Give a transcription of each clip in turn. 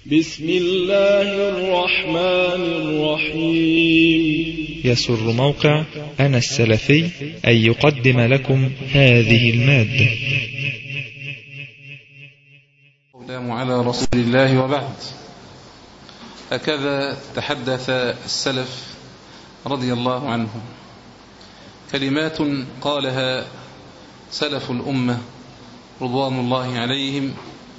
بسم الله الرحمن الرحيم. يسر موقع أنا السلفي أن يقدم لكم هذه المادة. السلام على رسول الله وبعد. هكذا تحدث السلف رضي الله عنهم، كلمات قالها سلف الأمة رضوان الله عليهم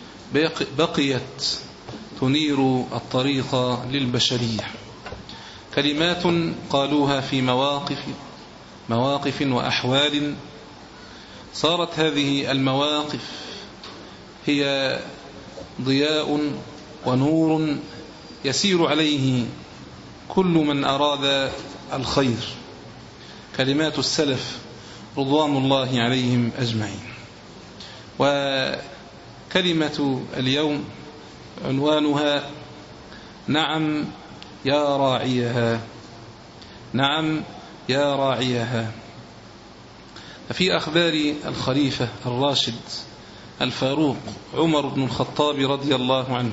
بقيت تنير الطريق للبشرية، كلمات قالوها في مواقف وأحوال، صارت هذه المواقف هي ضياء ونور يسير عليه كل من أراد الخير. كلمات السلف رضوان الله عليهم أجمعين. وكلمة اليوم عنوانها نعم يا راعيها، نعم يا راعيها. في أخبار الخليفة الراشد الفاروق عمر بن الخطاب رضي الله عنه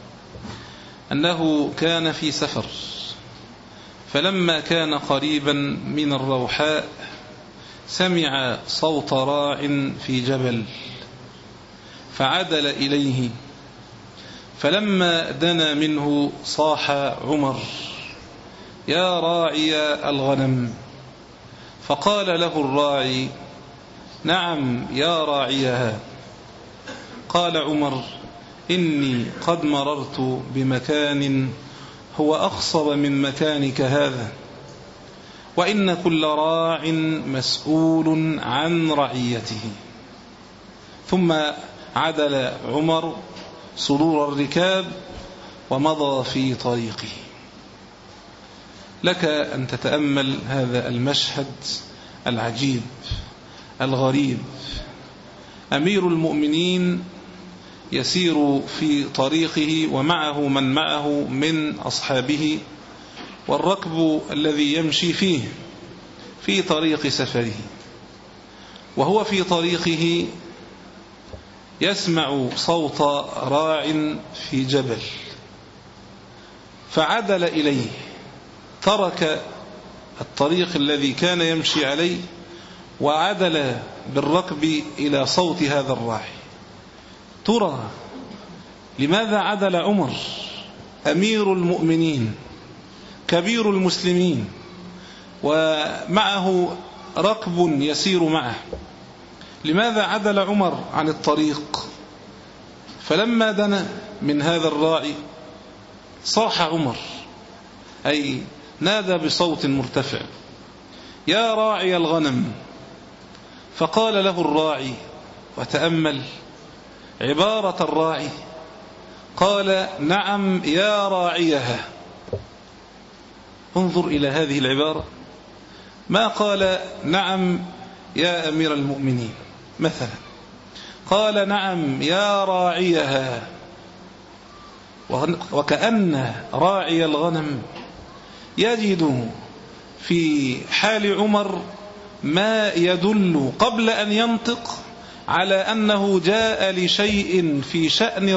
أنه كان في سفر، فلما كان قريبا من الروحاء سمع صوت راع في جبل فعدل إليه، فلما دنا منه صاح عمر يا راعي الغنم، فقال له الراعي نعم يا راعيها. قال عمر إني قد مررت بمكان هو أخصب من مكانك هذا، وإن كل راع مسؤول عن رعيته. ثم عدل عمر صدور الركاب ومضى في طريقه. لك أن تتأمل هذا المشهد العجيب الغريب، أمير المؤمنين يسير في طريقه ومعه من معه من أصحابه، والركب الذي يمشي فيه في طريق سفره، وهو في طريقه يسمع صوت راع في جبل فعدل إليه، ترك الطريق الذي كان يمشي عليه وعدل بالركب إلى صوت هذا الراعي. ترى لماذا عدل عمر أمير المؤمنين كبير المسلمين ومعه ركب يسير معه؟ لماذا عدل عمر عن الطريق؟ فلما دنا من هذا الراعي صاح عمر، أي نادى بصوت مرتفع يا راعي الغنم. فقال له الراعي، وتأمل عبارة الراعي، قال نعم يا راعيها. انظر إلى هذه العبارة، ما قال نعم يا أمير المؤمنين مثلا، قال نعم يا راعيها. وكأن راعي الغنم يجد في حال عمر ما يدل قبل أن ينطق على أنه جاء لشيء في شأن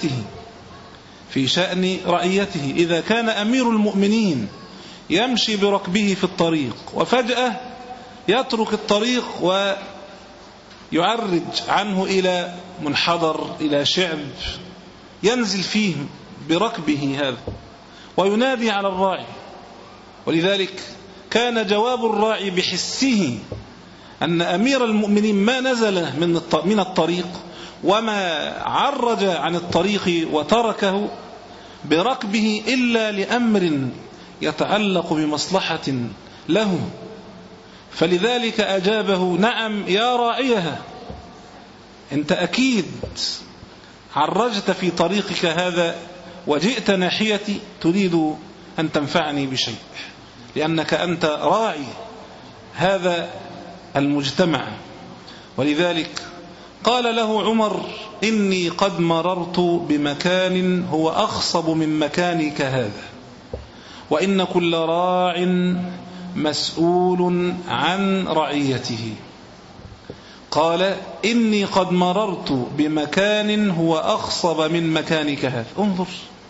رعيته، إذا كان أمير المؤمنين يمشي بركبه في الطريق وفجأة يترك الطريق ويعرج عنه إلى منحدر، إلى شعب ينزل فيه بركبه هذا وينادي على الراعي. ولذلك كان جواب الراعي بحسه أن أمير المؤمنين ما نزل من الطريق وما عرج عن الطريق وتركه بركبه إلا لأمر يتعلق بمصلحة له، فلذلك أجابه نعم يا راعيها. أنت أكيد عرجت في طريقك هذا وجئت ناحيتي تريد أن تنفعني بشيء، لأنك أنت راعي هذا المجتمع. ولذلك قال له عمر إني قد مررت بمكان هو أخصب من مكانك هذا، وإن كل راع مسؤول عن رعيته. قال إني قد مررت بمكان هو أخصب من مكانك هذا. انظر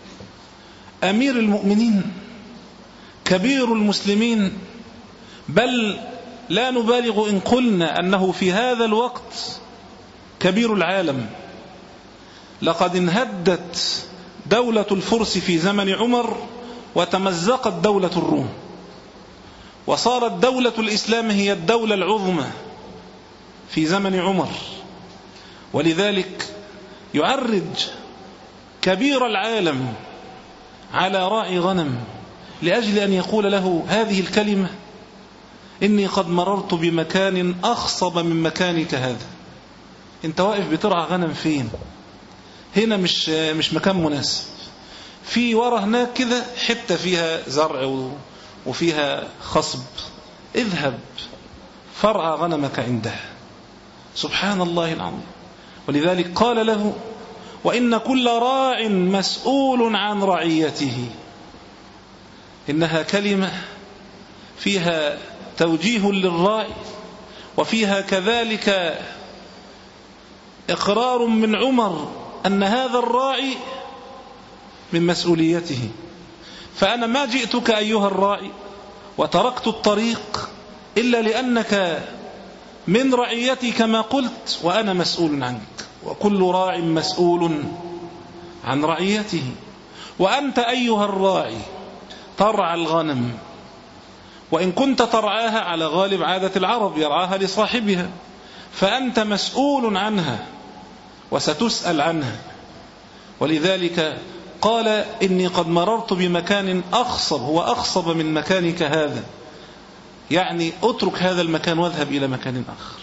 أمير المؤمنين، كبير المسلمين، بل لا نبالغ إن قلنا أنه في هذا الوقت كبير العالم. لقد انهدت دولة الفرس في زمن عمر وتمزقت دولة الروم، وصارت دولة الإسلام هي الدولة العظمى في زمن عمر. ولذلك يعرج كبير العالم على راعي غنم لأجل أن يقول له هذه الكلمة: إني قد مررت بمكان أخصب من مكانك هذا. أنت واقف بترعى غنم فين؟ هنا مش مكان مناسب، في ورا هناك كده حتة فيها زرع وفيها خصب، اذهب فرعى غنمك عندها. سبحان الله العظيم. ولذلك قال له: وإن كل راع مسؤول عن رعيته. إنها كلمة فيها توجيه للراعي، وفيها كذلك إقرار من عمر أن هذا الراعي من مسؤوليته. فأنا ما جئتك أيها الراعي وتركت الطريق إلا لأنك من رعيتي كما قلت، وأنا مسؤول عنك، وكل راع مسؤول عن رعيته. وأنت أيها الراعي ترعى الغنم، وإن كنت ترعاها على غالب عادة العرب يرعاها لصاحبها، فأنت مسؤول عنها وستسأل عنها. ولذلك قال: إني قد مررت بمكان أخصب، هو أخصب من مكانك هذا، يعني اترك هذا المكان واذهب إلى مكان آخر.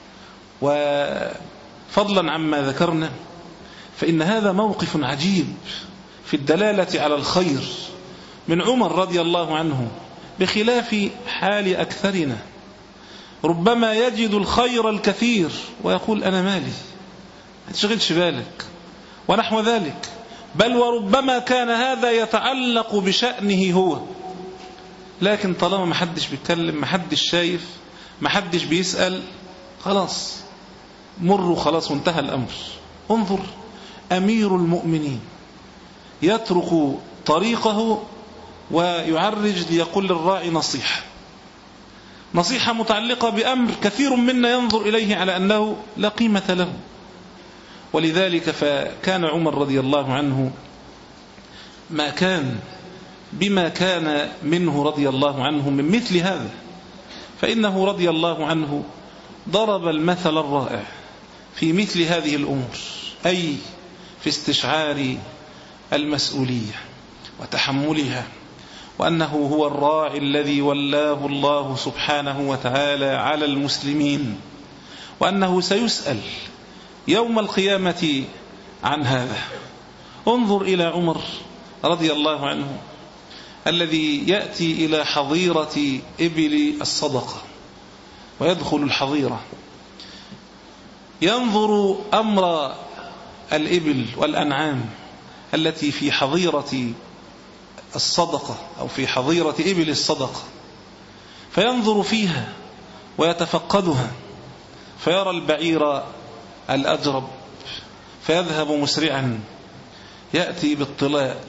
وفضلا عما ذكرنا، فإن هذا موقف عجيب في الدلالة على الخير من عمر رضي الله عنه، بخلاف حال أكثرنا. ربما يجد الخير الكثير ويقول: أنا مالي، ما تشغلش بالك، ونحو ذلك. بل وربما كان هذا يتعلق بشأنه هو، لكن طالما ما حدش بيتكلم، ما حدش شايف، ما حدش بيسأل، خلاص مروا، خلاص وانتهى الأمر. انظر، أمير المؤمنين يترك طريقه ويعرج ليقول للراعي نصيحة متعلقة بأمر كثير منا ينظر إليه على أنه لا قيمة له. ولذلك فكان عمر رضي الله عنه ما كان بما كان منه رضي الله عنه من مثل هذا، فإنه رضي الله عنه ضرب المثل الرائع في مثل هذه الأمور، أي في استشعار المسؤولية وتحملها، وأنه هو الراعي الذي ولاه الله سبحانه وتعالى على المسلمين، وأنه سيسأل يوم القيامة عن هذا. انظر إلى عمر رضي الله عنه الذي يأتي إلى حظيرة إبل الصدقة ويدخل الحظيرة، ينظر أمر الإبل والأنعام التي في حظيرة الصدقة أو في حظيرة إبل الصدقة، فينظر فيها ويتفقدها، فيرى البعير الأجرب فيذهب مسرعا، يأتي بالطلاء،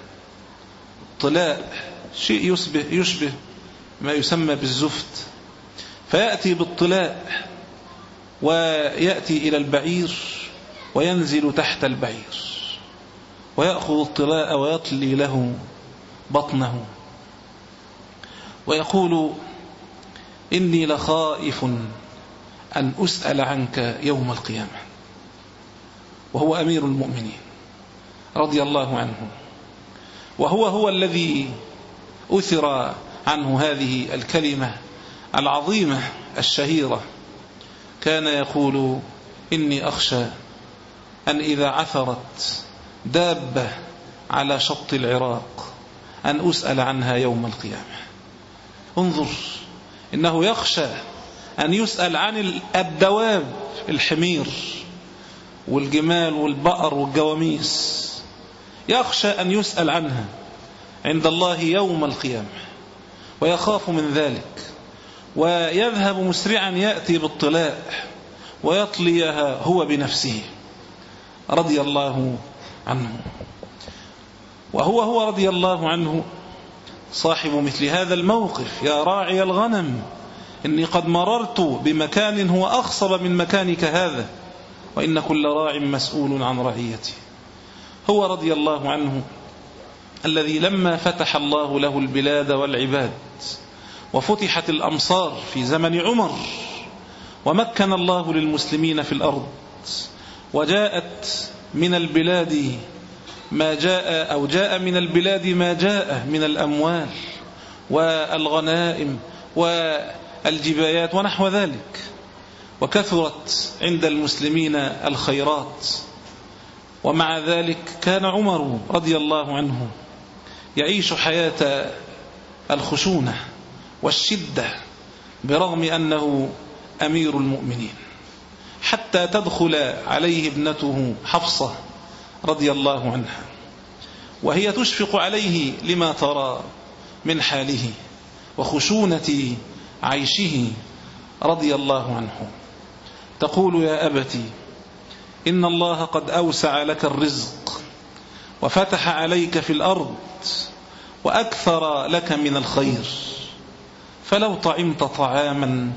شيء يشبه ما يسمى بالزفت، فيأتي بالطلاء ويأتي إلى البعير وينزل تحت البعير ويأخذ الطلاء ويطلي له بطنه ويقول: إني لخائف أن أسأل عنك يوم القيامة. وهو أمير المؤمنين رضي الله عنه، وهو الذي أثر عنه هذه الكلمة العظيمة الشهيرة. كان يقول: إني أخشى أن إذا عثرت دابة على شط العراق أن أسأل عنها يوم القيامة. انظر، إنه يخشى أن يسأل عن الدواب، الحمير والجمال والبقر والجواميس، يخشى أن يسأل عنها عند الله يوم القيامة، ويخاف من ذلك، ويذهب مسرعا يأتي بالطلاء ويطليها هو بنفسه رضي الله عنه. وهو رضي الله عنه صاحب مثل هذا الموقف. يا راعي الغنم، إني قد مررت بمكان هو أخصب من مكانك هذا، وإن كل راع مسؤول عن رعيته. هو رضي الله عنه الذي لما فتح الله له البلاد والعباد وفتحت الأمصار في زمن عمر، ومكن الله للمسلمين في الأرض، وجاءت من البلاد ما جاء، أو جاء من البلاد ما جاء من الأموال والغنائم والجبايات ونحو ذلك، وكثرت عند المسلمين الخيرات. ومع ذلك كان عمر رضي الله عنه يعيش حياة الخشونة والشدة برغم أنه أمير المؤمنين، حتى تدخل عليه ابنته حفصة رضي الله عنها وهي تشفق عليه لما ترى من حاله وخشونة عيشه رضي الله عنه. تقول: يا أبتي، إن الله قد أوسع لك الرزق وفتح عليك في الأرض وأكثر لك من الخير، فلو طعمت طعاما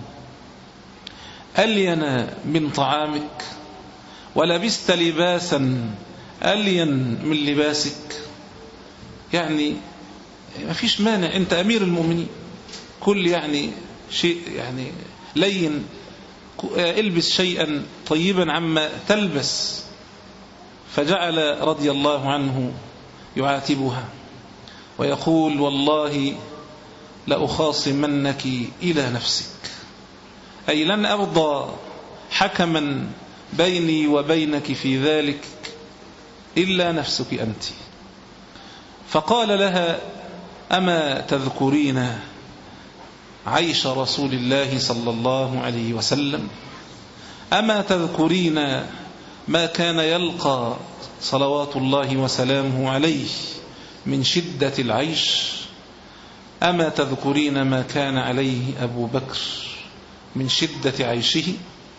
ألين من طعامك ولبست لباسا ألين من لباسك. يعني ما فيش مانع، أنت أمير المؤمنين، كل يعني شيء يعني لين، البس شيئا طيبا عما تلبس. فجعل رضي الله عنه يعاتبها ويقول: والله لأخاصمنك إلى نفسك، أي لن أرضى حكما بيني وبينك في ذلك إلا نفسك أنت. فقال لها: أما تذكرين عيش رسول الله صلى الله عليه وسلم؟ أما تذكرين ما كان يلقى صلوات الله وسلامه عليه من شدة العيش؟ أما تذكرين ما كان عليه أبو بكر من شدة عيشه؟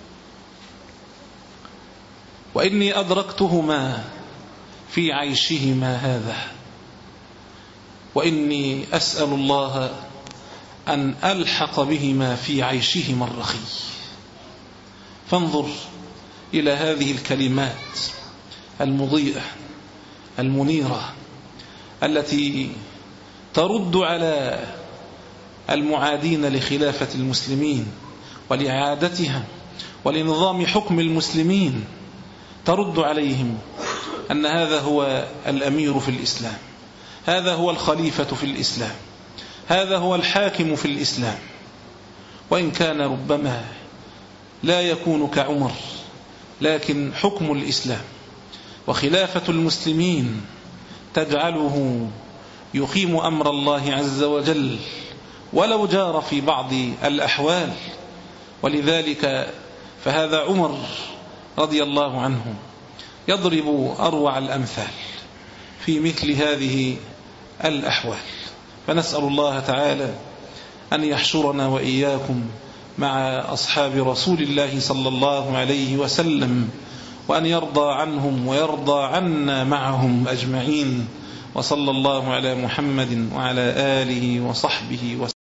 وإني أدركتهما في عيشهما هذا، وإني أسأل الله أن ألحق بهما في عيشهما الرخي. فانظر إلى هذه الكلمات المضيئة المنيرة التي ترد على المعادين لخلافة المسلمين ولإعادتها ولنظام حكم المسلمين، ترد عليهم أن هذا هو الأمير في الإسلام، هذا هو الخليفة في الإسلام، هذا هو الحاكم في الإسلام. وإن كان ربما لا يكون كعمر، لكن حكم الإسلام وخلافة المسلمين تجعله يقيم أمر الله عز وجل ولو جار في بعض الأحوال. ولذلك فهذا عمر رضي الله عنه يضرب أروع الأمثال في مثل هذه الأحوال. فنسأل الله تعالى أن يحشرنا وإياكم مع أصحاب رسول الله صلى الله عليه وسلم، وأن يرضى عنهم ويرضى عنا معهم أجمعين. وصلى الله على محمد وعلى آله وصحبه وسلم.